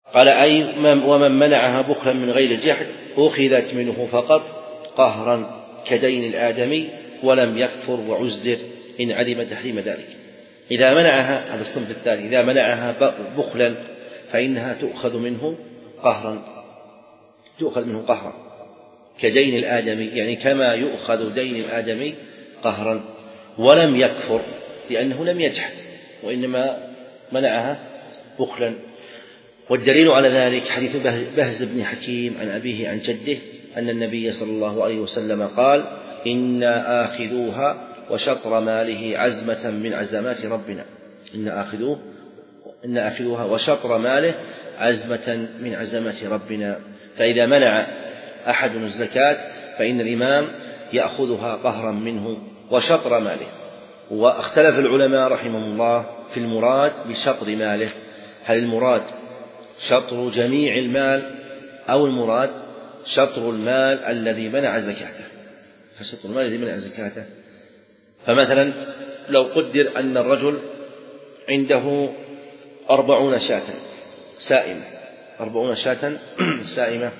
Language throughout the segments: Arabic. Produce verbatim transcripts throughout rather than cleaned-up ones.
قال أي ومن منعها بخلا من غير جحد أخذت منه فقط قهرا كدين الآدمي ولم يكفر وعزر إن علم تحريم ذلك. إذا منعها، هذا الصنف الثاني، إذا منعها بخلا فإنها تؤخذ منه قهرا، تؤخذ منه قهرا كدين الآدمي، يعني كما يؤخذ دين الآدمي قهرا، ولم يكفر لأنه لم يجحد وإنما منعها بخلا. والدليل على ذلك حديث بهز بن حكيم عن أبيه عن جده أن النبي صلى الله عليه وسلم قال: إنا آخذوها وشطر ماله عزمة من عزمات ربنا. إنا آخذوه إن آخذوها وشطر ماله عزمة من عزمات ربنا. فإذا منع أحد الزكاة فإن الإمام يأخذها قهرا منه وشطر ماله. واختلف العلماء رحمهم الله في المراد بشطر ماله، هل المراد شطر جميع المال أو المراد شطر المال الذي منع زكاته؟ فشطر المال الذي منع زكاته، فمثلا لو قدر أن الرجل عنده أربعون شاة سائمة أربعون شاة سائمة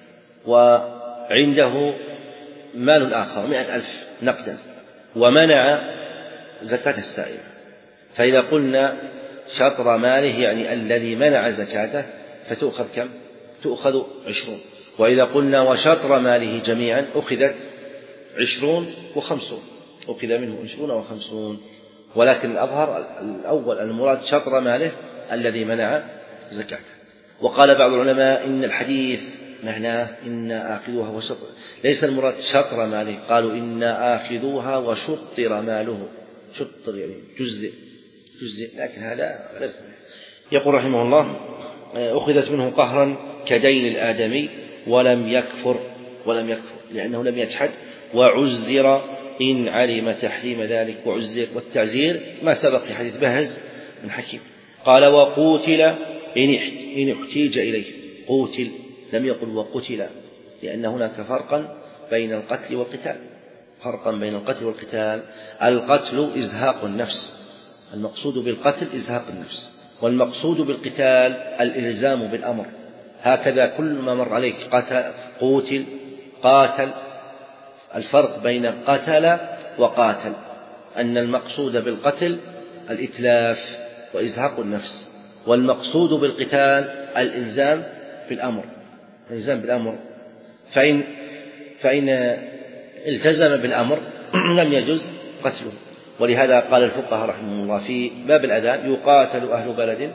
وعنده مال آخر مئة ألف نقدا ومنع زكاة السائمة، فإذا قلنا شطر ماله يعني الذي منع زكاته فتؤخذ كم؟ تؤخذ عشرون. وإذا قلنا وشطر ماله جميعا أخذت عشرون وخمسون، أخذ منه عشرون وخمسون. ولكن الأظهر الأول المراد شطر ماله الذي منع زكاته. وقال بعض العلماء إن الحديث معناه إنا آخذوها وشطر، ليس المراد شطر ماله، قالوا إنا آخذوها وشطر ماله، شطر يعني جزء جزء، لكن هذا ليس. يقول رحمه الله: أخذت منه قهرا كدين الآدمي ولم يكفر ولم يكفر لأنه لم يجحد، وعزر إن علم تحريم ذلك. وعزر والتعزير ما سبق في حديث بهز بن حكيم. قال: وقوتل إن احتيج إليه. قوتل لم يقل وقتل، لأن هناك فرقا بين القتل والقتال، فرقا بين القتل والقتال. القتل إزهاق النفس، المقصود بالقتل إزهاق النفس، والمقصود بالقتال الإلزام بالأمر. هكذا كل ما مر عليك قتل قوتل قاتل. الفرق بين قتل وقاتل أن المقصود بالقتل الإتلاف وإزهاق النفس، والمقصود بالقتال الإلزام بالأمر، الإلزام بالأمر. فإن فإن التزم بالأمر لم يجز قتله. ولهذا قال الفقهاء رحمهم الله في باب الأذان: يقاتل أهل بلد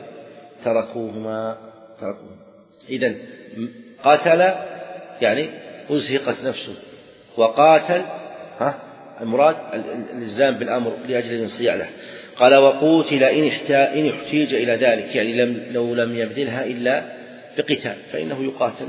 تركوهما تركوهما. إذن قاتل يعني أزهقت نفسه، وقاتل ها المراد الإلزام بالأمر لأجل الانصياع له. قال: وقوتل إن احتيج إلى ذلك، يعني لم لو لم يبذلها إلا بقتال فإنه يقاتل،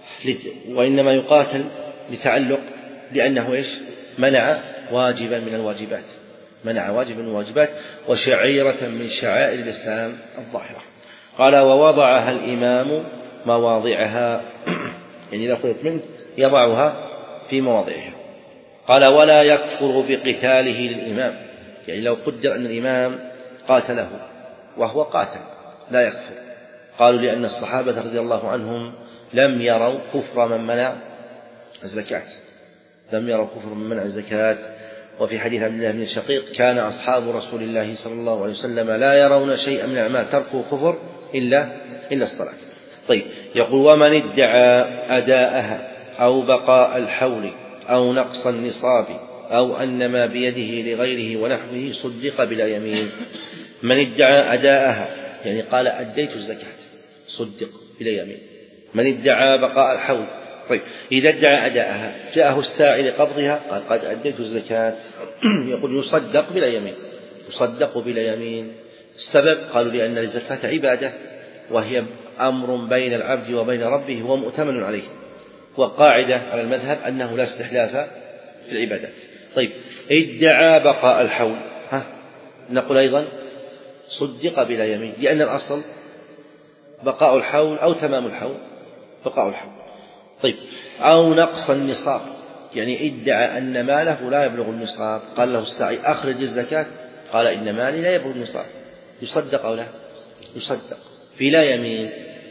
وإنما يقاتل لتعلق لأنه إيش؟ منع واجبا من الواجبات، منع واجبا من الواجبات وشعيرة من شعائر الإسلام الظاهرة. قال: ووضعها الإمام مواضعها، يعني إذا أخذت منه يضعها في مواضعها. قال: ولا يكفر بقتاله للإمام، يعني لو قدر أن الإمام قاتله وهو قاتل لا يكفر. قالوا لأن الصحابة رضي الله عنهم لم يروا كفر من منع الزكاة، لم يروا كفر من منع الزكاة. وفي حديث عبد الله بن الشقيق: كان أصحاب رسول الله صلى الله عليه وسلم لا يرون شيئا من الأعمال تركوا كفر إلا إلا الصلاة. طيب، يقول: ومن ادعى أداءها أو بقاء الحول أو نقص النصاب أو أن ما بيده لغيره ونحوه صدق بلا يمين. من ادعى أداءها يعني قال أديت الزكاة صدق بلا يمين. من ادعى بقاء الحول، طيب إذا ادعى أداءها جاءه الساعي لقبضها قال قد أديت الزكاة، يقول يصدق بلا يمين، يصدق بلا يمين. السبب قالوا لأن الزكاة عبادة وهي أمر بين العبد وبين ربه هو مؤتمن عليه، وقاعدة على المذهب أنه لا استحلاف في العبادات. طيب ادعى بقاء الحول، ها نقول أيضا صدق بلا يمين، لأن الأصل بقاء الحول أو تمام الحول، بقاء الحول. طيب أو نقص النصاب، يعني ادعى أن ماله لا يبلغ النصاب، قال له الساعي أخرج الزكاة قال إن مالي لا يبلغ النصاب، يصدق أو لا؟ يصدق بلا يمين.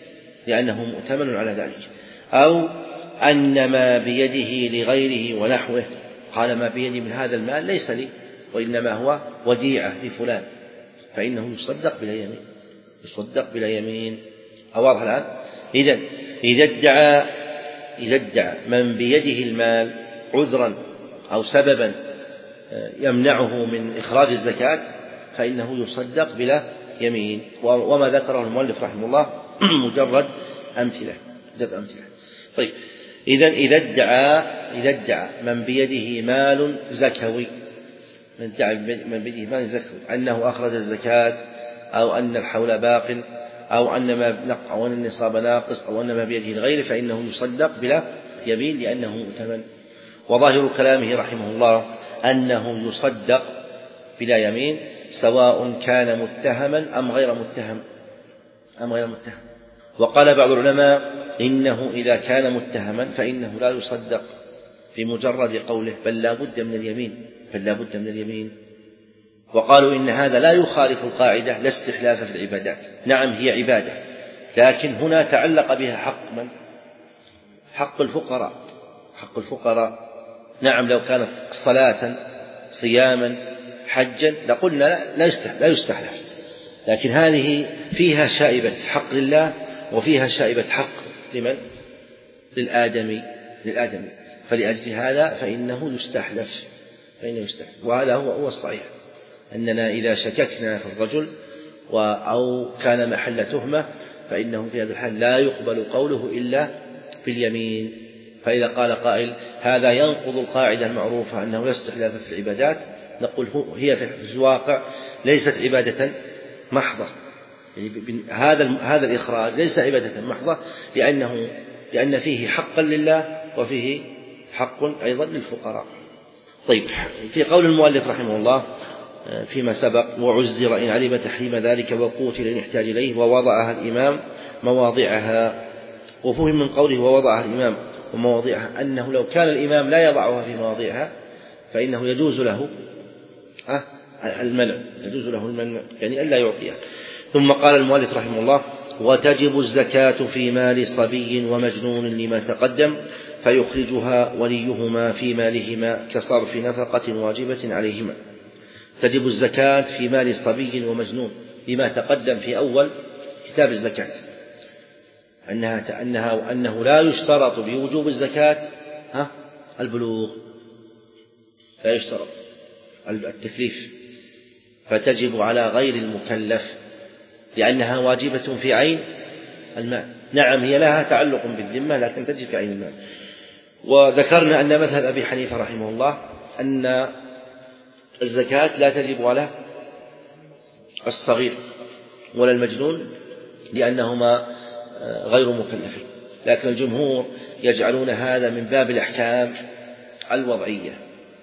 لأنه مؤتمن على ذلك، أو أن ما بيده لغيره ونحوه، قال ما بيدي من هذا المال ليس لي وإنما هو وديعة لفلان، فإنه يصدق بلا يمين، يصدق بلا يمين. أواضح الآن؟ إذن إذا ادعى إذا ادعى من بيده المال عذرا أو سببا يمنعه من إخراج الزكاة فإنه يصدق بلا يمين. وما ذكره المؤلف رحمه الله مجرد أمثلة مجرد أمثلة. طيب، إذا إذا ادعى إذا ادعى من بيده مال زكوي من ادعى من بيده مال زكوي أنه أخرج الزكاة، أو أن الحول باق، أو أن ما أو أن النصاب ناقص، أو أن ما بيده الغير، فإنه يصدق بلا يمين لأنه مؤتمن. وظاهر كلامه رحمه الله أنه يصدق بلا يمين سواء كان متهما أم غير متهم أم غير متهم. وقال بعض العلماء إنه إذا كان متهما فإنه لا يصدق بمجرد قوله، بل لا بد من اليمين بل لا بد من اليمين. وقالوا إن هذا لا يخالف القاعدة لا استحلاف في العبادات. نعم هي عبادة، لكن هنا تعلق بها حق من؟ حق الفقراء حق الفقراء. نعم لو كانت صلاة صياما حجا لقلنا لا يستحلف، لكن هذه فيها شائبة حق لله وفيها شائبة حق لمن؟ للآدمي للآدمي فلأجل هذا فإنه يستحلف فإنه يستحلف. وهذا هو هو الصحيح، أننا إذا شككنا في الرجل أو كان محل تهمة فإنه في هذا الحال لا يقبل قوله إلا باليمين. فإذا قال قائل هذا ينقض القاعدة المعروفة أنه لا استحلاف في العبادات، نقول هي في الواقع ليست عبادة محضة، هذا هذا الإخراج ليس عبادة محضة، لأنه لأن فيه حقا لله وفيه حق أيضا للفقراء. طيب، في قول المؤلف رحمه الله فيما سبق وعزر إن علم تحريم ذلك وقوتل إن احتاج إليه ووضعها الإمام مواضعها. وفهم من قوله ووضعها الإمام ومواضعها أنه لو كان الإمام لا يضعها في مواضعها فإنه يجوز له المنع يجوز له المنع يعني ألا يعطيها. ثم قال المؤلف رحمه الله وتجب الزكاة في مال صبي ومجنون لما تقدم فيخرجها وليهما في مالهما كصرف نفقة واجبة عليهما. تجب الزكاة في مال صبي ومجنون لما تقدم في أول كتاب الزكاة، أنها أنها أنه لا يشترط بوجوب الزكاة ها البلوغ، لا يشترط التكليف، فتجب على غير المكلف لأنها واجبة في عين المال. نعم هي لها تعلق بالذمة لكن تجب في عين المال. وذكرنا أن مذهب أبي حنيفة رحمه الله أن الزكاة لا تجب على الصغير ولا المجنون لأنهما غير مكلفين، لكن الجمهور يجعلون هذا من باب الأحكام الوضعية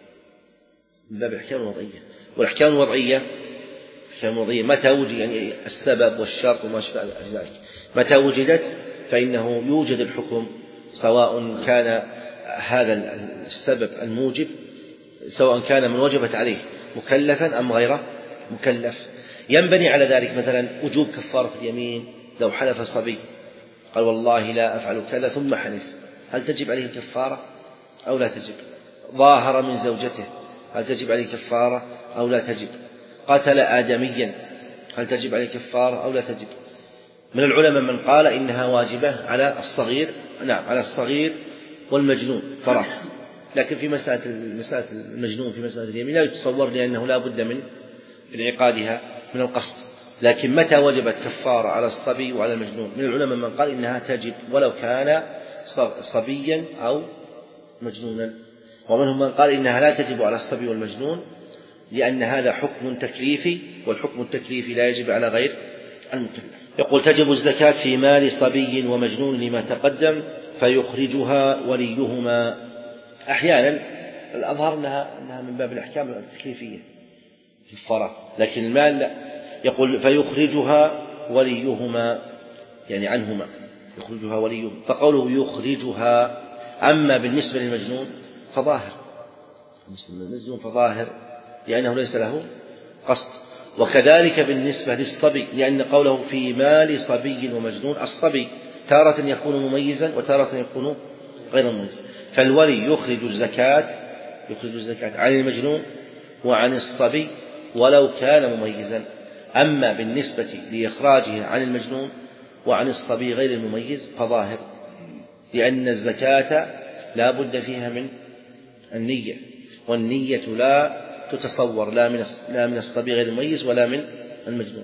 من باب الأحكام الوضعية. والأحكام الوضعية الأحكام الوضعية متى وجد يعني السبب والشرط وما شابه ذلك متى وجدت فإنه يوجد الحكم، سواء كان هذا السبب الموجب سواء كان من وجبت عليه مكلفا أم غير مكلف. ينبني على ذلك مثلا وجوب كفارة اليمين لو حلف الصبي قال والله لا أفعل كذا ثم حلف، هل تجب عليه كفارة أو لا تجب؟ ظاهر من زوجته، هل تجب عليه كفارة أو لا تجب؟ قتل آدميا، هل تجب عليه كفارة أو لا تجب؟ من العلماء من قال إنها واجبة على الصغير، نعم على الصغير والمجنون فقط، لكن في مسألة مسألة المجنون في مسألة اليمين لا يتصور لأنه لا بد من انعقادها من القصد. لكن متى وجبت كفارة على الصبي وعلى المجنون؟ من العلماء من قال إنها تجب ولو كان صبيا أو مجنونا، ومنهم من قال إنها لا تجب على الصبي والمجنون لأن هذا حكم تكليفي والحكم التكليفي لا يجب على غير المكلف. يقول تجب الزكاة في مال صبي ومجنون لما تقدم فيخرجها وليهما. أحيانا الأظهر أنها, أنها من باب الأحكام التكليفية كفارات، لكن المال لا. يقول فيخرجها وليهما يعني عنهما يخرجها وليهما، فقوله يخرجها. أما بالنسبة للمجنون فظاهر المجنون فظاهر لأنه ليس له قصد، وكذلك بالنسبة للصبي لأن قوله في مال صبي ومجنون الصبي تارة يكون مميزا وتارة يكون غير مميز. فالولي يخرج الزكاة يخرج الزكاة عن المجنون وعن الصبي ولو كان مميزا. أما بالنسبة لإخراجه عن المجنون وعن الصبي غير المميز فظاهر، لأن الزكاة لا بد فيها من النية، والنية لا تتصور لا من لا من الصبي غير المميز ولا من المجنون.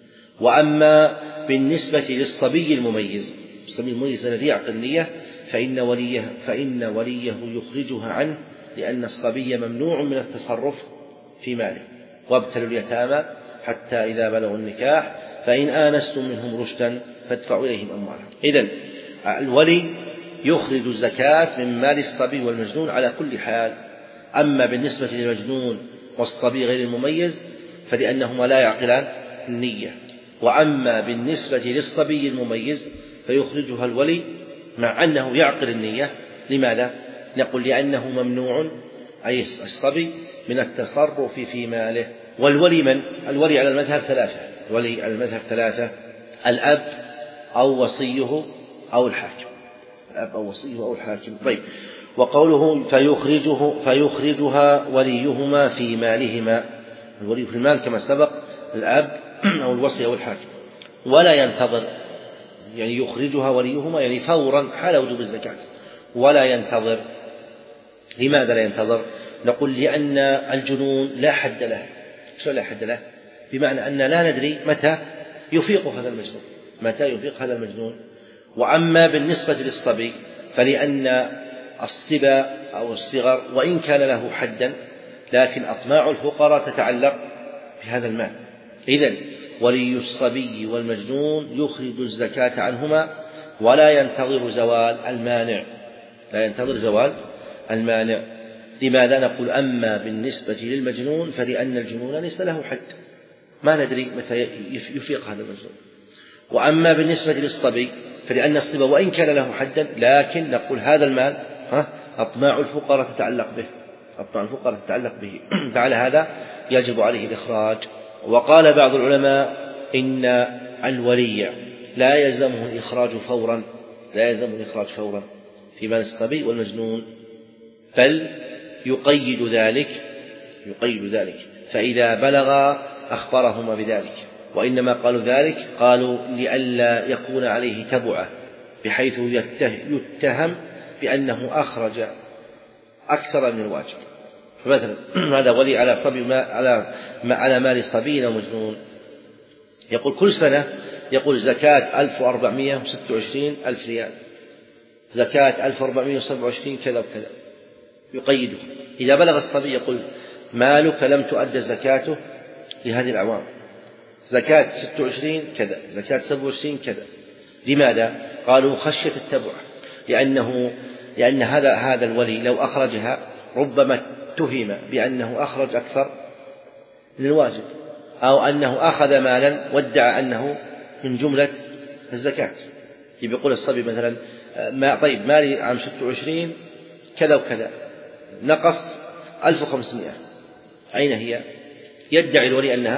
وأما بالنسبة للصبي المميز الصبي المميز الذي يعقل النية فإن وليه فإن وليه يخرجها عنه، لأن الصبي ممنوع من التصرف في ماله. وابتلوا اليتامى حتى إذا بلغوا النكاح فإن آنستم منهم رشدا فادفعوا إليهم أموالهم. إذن الولي يخرج الزكاة من مال الصبي والمجنون على كل حال. أما بالنسبة للمجنون والصبي غير المميز فلأنهما لا يعقلان النية. وأما بالنسبة للصبي المميز فيخرجها الولي مع أنه يعقل النية. لماذا؟ نقول لأنه ممنوع أي الصبي من التصرف في ماله. والولي من؟ الولي على المذهب ثلاثة الولي على المذهب ثلاثة الأب أو وصيه أو الحاكم الأب أو وصيه أو الحاكم. طيب، وقوله فيخرجه فيخرجها وليهما في مالهما، الولي في المال كما سبق الأب أو الوصي أو الحاكم، ولا ينتظر، يعني يخرجها وليهما يعني فورا حال وجوب الزكاة، ولا ينتظر. لماذا لا ينتظر؟ نقول لأن الجنون لا حد له. شو لا حد له؟ بمعنى أن لا ندري متى يفيق هذا المجنون متى يفيق هذا المجنون. وأما بالنسبة للصبي فلأن الصبا أو الصغر وإن كان له حدا لكن أطماع الفقراء تتعلق بهذا المال. إذن ولي الصبي والمجنون يخرج الزكاة عنهما ولا ينتظر زوال المانع لا ينتظر زوال المانع. لماذا؟ نقول أما بالنسبة للمجنون فلأن الجنون ليس له حد، ما ندري متى يفيق هذا المجنون. وأما بالنسبة للصبي فلأن الصبا وإن كان له حدا لكن نقول هذا المال أطماع الفقراء تتعلق به أطماع الفقراء تتعلق به فعلى هذا يجب عليه الإخراج. وقال بعض العلماء إن الولي لا يلزمه الإخراج فورا لا يلزمه الإخراج فورا في مال الصبي والمجنون، بل يقيد ذلك يقيد ذلك فإذا بلغ أخبرهما بذلك. وإنما قالوا ذلك قالوا لئلا يكون عليه تبعة بحيث يتهم بأنه أخرج أكثر من الواجب. فمثلا هذا ولي على صبي على على مال صبي ومجنون، يقول كل سنة يقول زكاة ألف وأربعمائة وستة وعشرين ألف ريال، زكاة ألف وأربعمائة وسبعة وعشرين كذا وكذا، يقيده. إذا بلغ الصبي يقول مالك لم تؤد زكاته لهذه الأعوام، زكاة ستة وعشرين كذا، زكاة سبعة وعشرين كذا. لماذا؟ قالوا خشية التبع، لأنه لأن هذا هذا الولي لو أخرجها ربما اتهم بأنه أخرج أكثر من الواجب، أو أنه أخذ مالا وادعى أنه من جملة الزكاة. يقول الصبي مثلا ما طيب مالي عام ستة وعشرين كذا وكذا نقص ألف وخمسمائة، أين هي؟ يدعي الولي أنها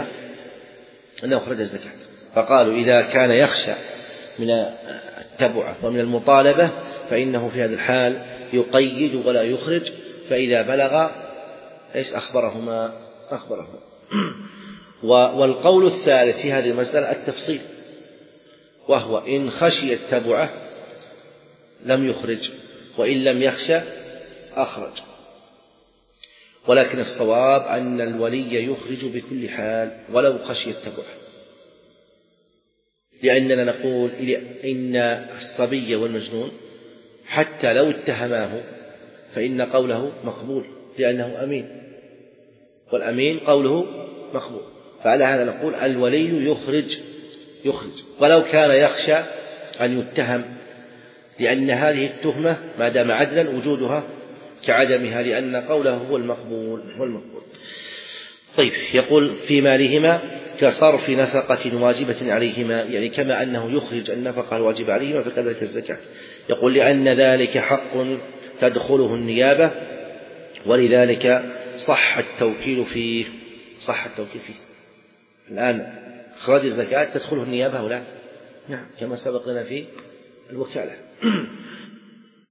أنه أخرج الزكاة. فقالوا إذا كان يخشى من التبعة ومن المطالبة فإنه في هذا الحال يقيد ولا يخرج، فإذا بلغ إيش أخبرهما أخبرهما والقول الثالث في هذه المسألة التفصيل، وهو إن خشي التبعة لم يخرج، وإن لم يخشى أخرج. ولكن الصواب أن الولي يخرج بكل حال ولو خشي التبعة، لأننا نقول إن الصبي والمجنون حتى لو اتهماه فإن قوله مقبول لأنه أمين، والأمين قوله مقبول. فعلى هذا نقول الولي يخرج يخرج ولو كان يخشى أن يتهم، لأن هذه التهمة ما دام عدلا وجودها كعدمها، لأن قوله هو المقبول هو المقبول. طيب، يقول في مالهما كصرف نفقة واجبة عليهما، يعني كما أنه يخرج النفقة الواجبة عليهما فكذلك الزكاة. يقول لأن ذلك حق تدخله النيابة، ولذلك صح التوكيل فيه صح التوكيل فيه. الآن إخراج الزكاة تدخله النيابة ولا؟ نعم، كما سبق لنا في الوكالة